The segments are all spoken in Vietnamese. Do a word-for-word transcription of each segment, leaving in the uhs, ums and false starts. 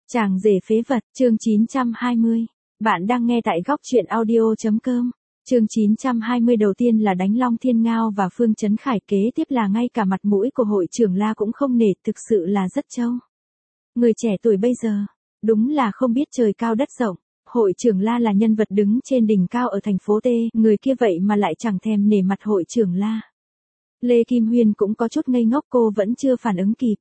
Chàng rể phế vật, chương chín trăm hai mươi. Bạn đang nghe tại góc truyện audio.com. Chương chín trăm hai mươi đầu tiên là đánh Long Thiên Ngao và Phương Chấn Khải, kế tiếp là ngay cả mặt mũi của hội trưởng La cũng không nể, thực sự là rất trâu. Người trẻ tuổi bây giờ, đúng là không biết trời cao đất rộng. Hội trưởng La là nhân vật đứng trên đỉnh cao ở thành phố T, người kia vậy mà lại chẳng thèm nể mặt hội trưởng La. Lê Kim Huyên cũng có chút ngây ngốc, cô vẫn chưa phản ứng kịp.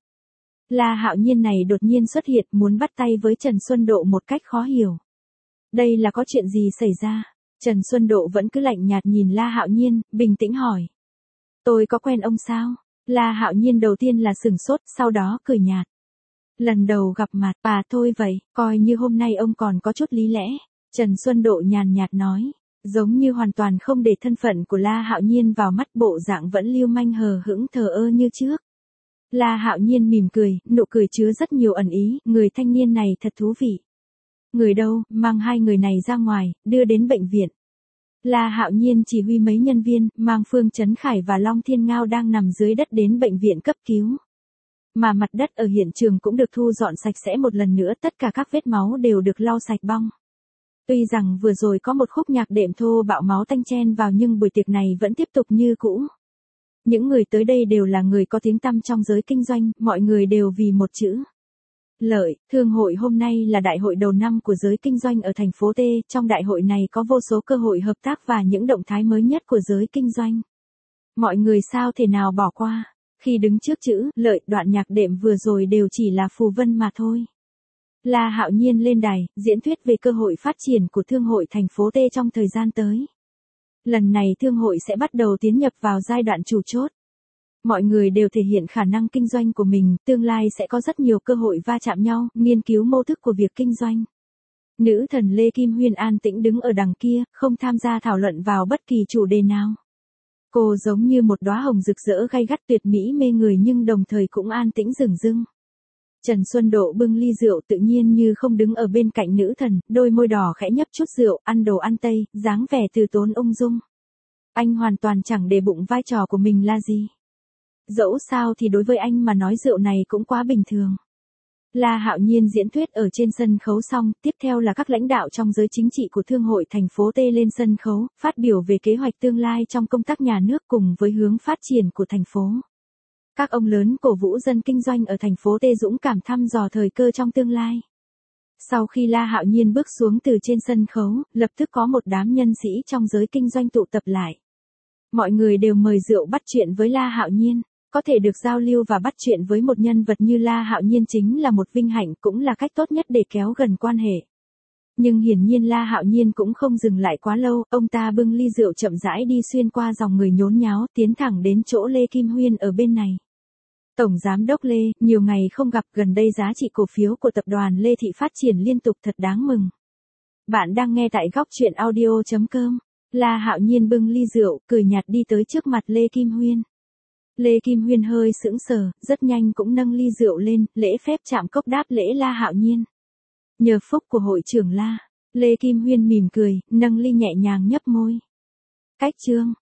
La Hạo Nhiên này đột nhiên xuất hiện, muốn bắt tay với Trần Xuân Độ một cách khó hiểu. Đây là có chuyện gì xảy ra? Trần Xuân Độ vẫn cứ lạnh nhạt nhìn La Hạo Nhiên, bình tĩnh hỏi. Tôi có quen ông sao? La Hạo Nhiên đầu tiên là sửng sốt, sau đó cười nhạt. Lần đầu gặp mặt, à thôi vậy, coi như hôm nay ông còn có chút lý lẽ. Trần Xuân Độ nhàn nhạt nói, giống như hoàn toàn không để thân phận của La Hạo Nhiên vào mắt, bộ dạng vẫn lưu manh hờ hững thờ ơ như trước. La Hạo Nhiên mỉm cười, nụ cười chứa rất nhiều ẩn ý, người thanh niên này thật thú vị. Người đâu, mang hai người này ra ngoài, đưa đến bệnh viện. La Hạo Nhiên chỉ huy mấy nhân viên, mang Phương Chấn Khải và Long Thiên Ngao đang nằm dưới đất đến bệnh viện cấp cứu. Mà mặt đất ở hiện trường cũng được thu dọn sạch sẽ một lần nữa, tất cả các vết máu đều được lau sạch bong. Tuy rằng vừa rồi có một khúc nhạc đệm thô bạo máu tanh chen vào, nhưng buổi tiệc này vẫn tiếp tục như cũ. Những người tới đây đều là người có tiếng tăm trong giới kinh doanh, mọi người đều vì một chữ. Lợi. Thương hội hôm nay là đại hội đầu năm của giới kinh doanh ở thành phố T, trong đại hội này có vô số cơ hội hợp tác và những động thái mới nhất của giới kinh doanh. Mọi người sao thể nào bỏ qua, khi đứng trước chữ lợi, đoạn nhạc đệm vừa rồi đều chỉ là phù vân mà thôi. La Hạo Nhiên lên đài, diễn thuyết về cơ hội phát triển của thương hội thành phố T trong thời gian tới. Lần này thương hội sẽ bắt đầu tiến nhập vào giai đoạn chủ chốt. Mọi người đều thể hiện khả năng kinh doanh của mình, tương lai sẽ có rất nhiều cơ hội va chạm nhau, nghiên cứu mô thức của việc kinh doanh. Nữ thần Lê Kim Huyên an tĩnh đứng ở đằng kia, không tham gia thảo luận vào bất kỳ chủ đề nào. Cô giống như một đóa hồng rực rỡ gay gắt tuyệt mỹ mê người, nhưng đồng thời cũng an tĩnh dửng dưng. Trần Xuân Độ bưng ly rượu tự nhiên như không đứng ở bên cạnh nữ thần, đôi môi đỏ khẽ nhấp chút rượu, ăn đồ ăn Tây, dáng vẻ từ tốn ung dung. Anh hoàn toàn chẳng để bụng vai trò của mình là gì. Dẫu sao thì đối với anh mà nói rượu này cũng quá bình thường. La Hạo Nhiên diễn thuyết ở trên sân khấu xong, tiếp theo là các lãnh đạo trong giới chính trị của thương hội thành phố T lên sân khấu, phát biểu về kế hoạch tương lai trong công tác nhà nước cùng với hướng phát triển của thành phố. Các ông lớn cổ vũ dân kinh doanh ở thành phố T dũng cảm thăm dò thời cơ trong tương lai. Sau khi La Hạo Nhiên bước xuống từ trên sân khấu, lập tức có một đám nhân sĩ trong giới kinh doanh tụ tập lại. Mọi người đều mời rượu bắt chuyện với La Hạo Nhiên. Có thể được giao lưu và bắt chuyện với một nhân vật như La Hạo Nhiên chính là một vinh hạnh, cũng là cách tốt nhất để kéo gần quan hệ. Nhưng hiển nhiên La Hạo Nhiên cũng không dừng lại quá lâu, ông ta bưng ly rượu chậm rãi đi xuyên qua dòng người nhốn nháo, tiến thẳng đến chỗ Lê Kim Huyên ở bên này. Tổng Giám đốc Lê, nhiều ngày không gặp, gần đây giá trị cổ phiếu của tập đoàn Lê Thị phát triển liên tục, thật đáng mừng. Bạn đang nghe tại góc truyện audio.com. La Hạo Nhiên bưng ly rượu, cười nhạt đi tới trước mặt Lê Kim Huyên. Lê Kim Huyên hơi sững sờ, rất nhanh cũng nâng ly rượu lên, lễ phép chạm cốc đáp lễ La Hạo Nhiên. Nhờ phúc của hội trưởng La, Lê Kim Huyên mỉm cười, nâng ly nhẹ nhàng nhấp môi. Cách chương.